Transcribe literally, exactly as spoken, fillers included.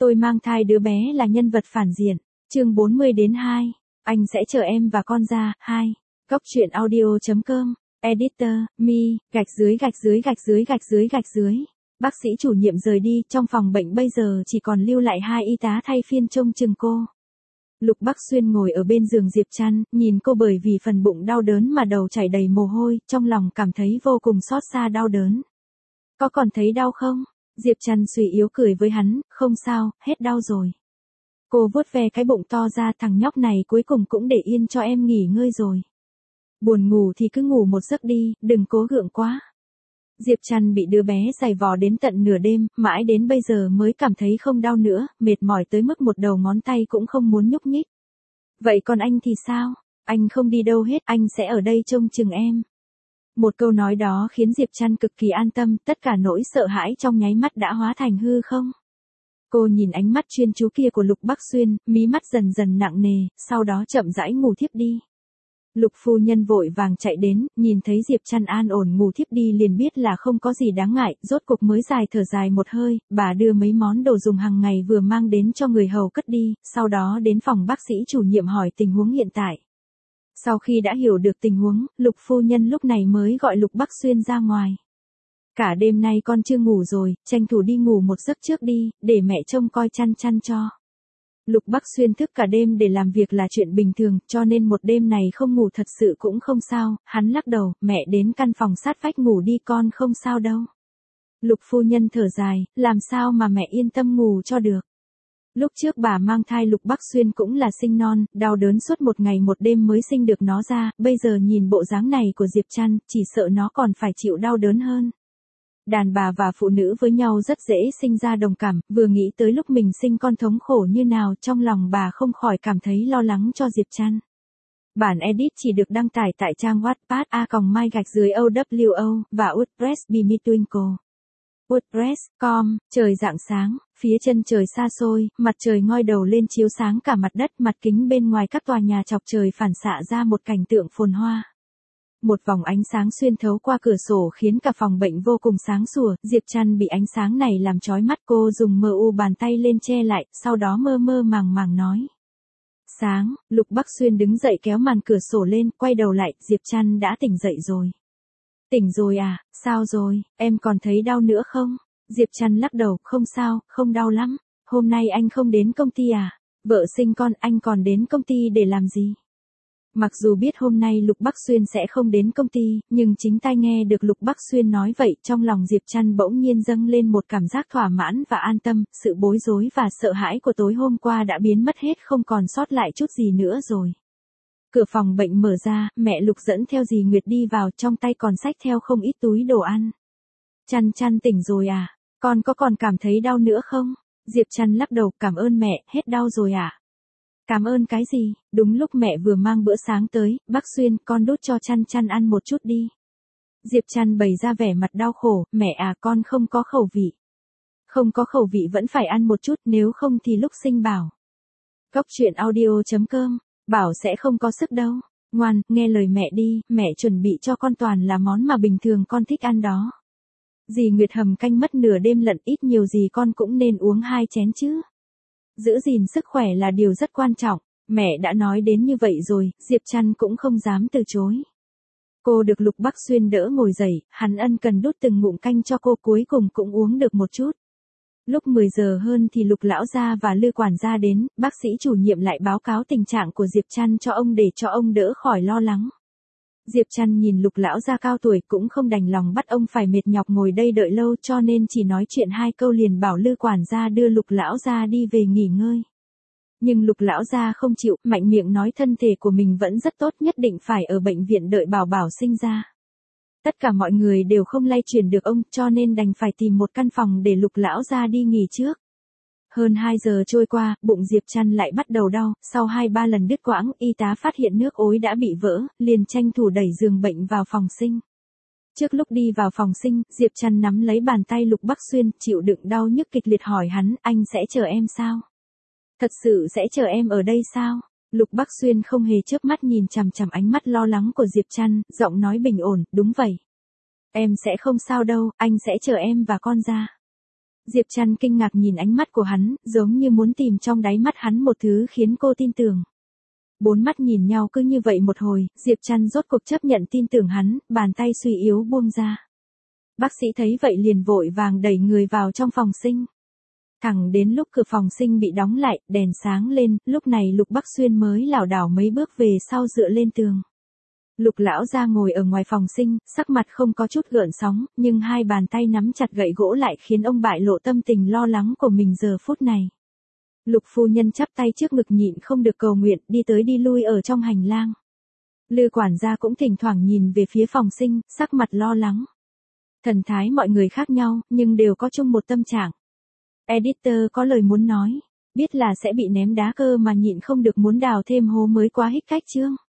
Tôi mang thai đứa bé là nhân vật phản diện. Chương bốn mươi đến hai. Anh sẽ chờ em và con ra. hai. Góc truyện audio chấm com. Editor, Mi, gạch dưới gạch dưới gạch dưới gạch dưới gạch dưới. Bác sĩ chủ nhiệm rời đi, trong phòng bệnh bây giờ chỉ còn lưu lại hai y tá thay phiên trông chừng cô. Lục Bắc Xuyên ngồi ở bên giường Diệp Trăn, nhìn cô bởi vì phần bụng đau đớn mà đầu chảy đầy mồ hôi, trong lòng cảm thấy vô cùng xót xa đau đớn. Có còn thấy đau không? Diệp Trăn suy yếu cười với hắn, không sao, hết đau rồi. Cô vuốt ve cái bụng to ra, thằng nhóc này cuối cùng cũng để yên cho em nghỉ ngơi rồi. Buồn ngủ thì cứ ngủ một giấc đi, đừng cố gượng quá. Diệp Trăn bị đứa bé giày vò đến tận nửa đêm, mãi đến bây giờ mới cảm thấy không đau nữa, mệt mỏi tới mức một đầu ngón tay cũng không muốn nhúc nhích. Vậy còn anh thì sao? Anh không đi đâu hết, anh sẽ ở đây trông chừng em. Một câu nói đó khiến Diệp Trăn cực kỳ an tâm, tất cả nỗi sợ hãi trong nháy mắt đã hóa thành hư không. Cô nhìn ánh mắt chuyên chú kia của Lục Bắc Xuyên, mí mắt dần dần nặng nề, sau đó chậm rãi ngủ thiếp đi. Lục phu nhân vội vàng chạy đến, nhìn thấy Diệp Trăn an ổn ngủ thiếp đi liền biết là không có gì đáng ngại, rốt cục mới dài thở dài một hơi, bà đưa mấy món đồ dùng hàng ngày vừa mang đến cho người hầu cất đi, sau đó đến phòng bác sĩ chủ nhiệm hỏi tình huống hiện tại. Sau khi đã hiểu được tình huống, Lục phu nhân lúc này mới gọi Lục Bắc Xuyên ra ngoài. Cả đêm nay con chưa ngủ rồi, tranh thủ đi ngủ một giấc trước đi, để mẹ trông coi Trăn Trăn cho. Lục Bắc Xuyên thức cả đêm để làm việc là chuyện bình thường, cho nên một đêm này không ngủ thật sự cũng không sao, hắn lắc đầu, mẹ đến căn phòng sát vách ngủ đi con không sao đâu. Lục phu nhân thở dài, làm sao mà mẹ yên tâm ngủ cho được. Lúc trước bà mang thai Lục Bắc Xuyên cũng là sinh non, đau đớn suốt một ngày một đêm mới sinh được nó ra, bây giờ nhìn bộ dáng này của Diệp Trăn, chỉ sợ nó còn phải chịu đau đớn hơn. Đàn bà và phụ nữ với nhau rất dễ sinh ra đồng cảm, vừa nghĩ tới lúc mình sinh con thống khổ như nào, trong lòng bà không khỏi cảm thấy lo lắng cho Diệp Trăn. Bản edit chỉ được đăng tải tại trang Wattpad a còng mai gạch dưới o w o và WordPress Bimitwinkle. WordPress chấm com. Trời rạng sáng, phía chân trời xa xôi, mặt trời ngoi đầu lên chiếu sáng cả mặt đất, mặt kính bên ngoài các tòa nhà chọc trời phản xạ ra một cảnh tượng phồn hoa. Một vòng ánh sáng xuyên thấu qua cửa sổ khiến cả phòng bệnh vô cùng sáng sủa, Diệp Trăn bị ánh sáng này làm chói mắt, cô dùng mờ u bàn tay lên che lại, sau đó mơ mơ màng màng nói. Sáng, Lục Bắc Xuyên đứng dậy kéo màn cửa sổ lên, quay đầu lại, Diệp Trăn đã tỉnh dậy rồi. Tỉnh rồi à, sao rồi, em còn thấy đau nữa không? Diệp Trăn lắc đầu, không sao, không đau lắm, hôm nay anh không đến công ty à? Vợ sinh con, anh còn đến công ty để làm gì? Mặc dù biết hôm nay Lục Bắc Xuyên sẽ không đến công ty, nhưng chính tai nghe được Lục Bắc Xuyên nói vậy, trong lòng Diệp Trăn bỗng nhiên dâng lên một cảm giác thỏa mãn và an tâm, sự bối rối và sợ hãi của tối hôm qua đã biến mất hết, không còn sót lại chút gì nữa rồi. Cửa phòng bệnh mở ra, mẹ Lục dẫn theo dì Nguyệt đi vào, trong tay còn xách theo không ít túi đồ ăn. Trăn Trăn tỉnh rồi à? Con có còn cảm thấy đau nữa không? Diệp Trăn lắc đầu, cảm ơn mẹ, hết đau rồi à? Cảm ơn cái gì? Đúng lúc mẹ vừa mang bữa sáng tới, bác Xuyên, con đút cho Trăn Trăn ăn một chút đi. Diệp Trăn bày ra vẻ mặt đau khổ, mẹ à, con không có khẩu vị. Không có khẩu vị vẫn phải ăn một chút, nếu không thì lúc sinh bảo. Góc truyện audio chấm com, bảo sẽ không có sức đâu. Ngoan, nghe lời mẹ đi, mẹ chuẩn bị cho con toàn là món mà bình thường con thích ăn đó. Dì Nguyệt hầm canh mất nửa đêm lận, ít nhiều gì con cũng nên uống hai chén chứ. Giữ gìn sức khỏe là điều rất quan trọng, mẹ đã nói đến như vậy rồi, Diệp Trăn cũng không dám từ chối. Cô được Lục Bắc Xuyên đỡ ngồi dậy, hắn ân cần đút từng ngụm canh cho cô, cuối cùng cũng uống được một chút. Lúc mười giờ hơn thì Lục lão gia và Lư quản gia đến, bác sĩ chủ nhiệm lại báo cáo tình trạng của Diệp Trăn cho ông để cho ông đỡ khỏi lo lắng. Diệp Trăn nhìn Lục lão gia cao tuổi cũng không đành lòng bắt ông phải mệt nhọc ngồi đây đợi lâu, cho nên chỉ nói chuyện hai câu liền bảo Lư quản gia đưa Lục lão gia đi về nghỉ ngơi. Nhưng Lục lão gia không chịu, mạnh miệng nói thân thể của mình vẫn rất tốt, nhất định phải ở bệnh viện đợi bảo bảo sinh ra. Tất cả mọi người đều không lay chuyển được ông, cho nên đành phải tìm một căn phòng để Lục lão gia đi nghỉ trước. Hơn hai giờ trôi qua, bụng Diệp Trăn lại bắt đầu đau, sau hai ba lần đứt quãng, y tá phát hiện nước ối đã bị vỡ, liền tranh thủ đẩy giường bệnh vào phòng sinh. Trước lúc đi vào phòng sinh, Diệp Trăn nắm lấy bàn tay Lục Bắc Xuyên, chịu đựng đau nhức kịch liệt hỏi hắn, anh sẽ chờ em sao? Thật sự sẽ chờ em ở đây sao? Lục Bắc Xuyên không hề chớp mắt nhìn chằm chằm ánh mắt lo lắng của Diệp Trăn, giọng nói bình ổn, đúng vậy. Em sẽ không sao đâu, anh sẽ chờ em và con ra. Diệp Trăn kinh ngạc nhìn ánh mắt của hắn, giống như muốn tìm trong đáy mắt hắn một thứ khiến cô tin tưởng. Bốn mắt nhìn nhau cứ như vậy một hồi, Diệp Trăn rốt cuộc chấp nhận tin tưởng hắn, bàn tay suy yếu buông ra. Bác sĩ thấy vậy liền vội vàng đẩy người vào trong phòng sinh. Thẳng đến lúc cửa phòng sinh bị đóng lại, đèn sáng lên, lúc này Lục Bắc Xuyên mới lảo đảo mấy bước về sau dựa lên tường. Lục lão gia ngồi ở ngoài phòng sinh, sắc mặt không có chút gợn sóng, nhưng hai bàn tay nắm chặt gậy gỗ lại khiến ông bại lộ tâm tình lo lắng của mình giờ phút này. Lục phu nhân chắp tay trước ngực nhịn không được cầu nguyện, đi tới đi lui ở trong hành lang. Lư quản gia cũng thỉnh thoảng nhìn về phía phòng sinh, sắc mặt lo lắng. Thần thái mọi người khác nhau, nhưng đều có chung một tâm trạng. Editor có lời muốn nói, biết là sẽ bị ném đá cơ mà nhịn không được muốn đào thêm hố mới quá hích cách chương.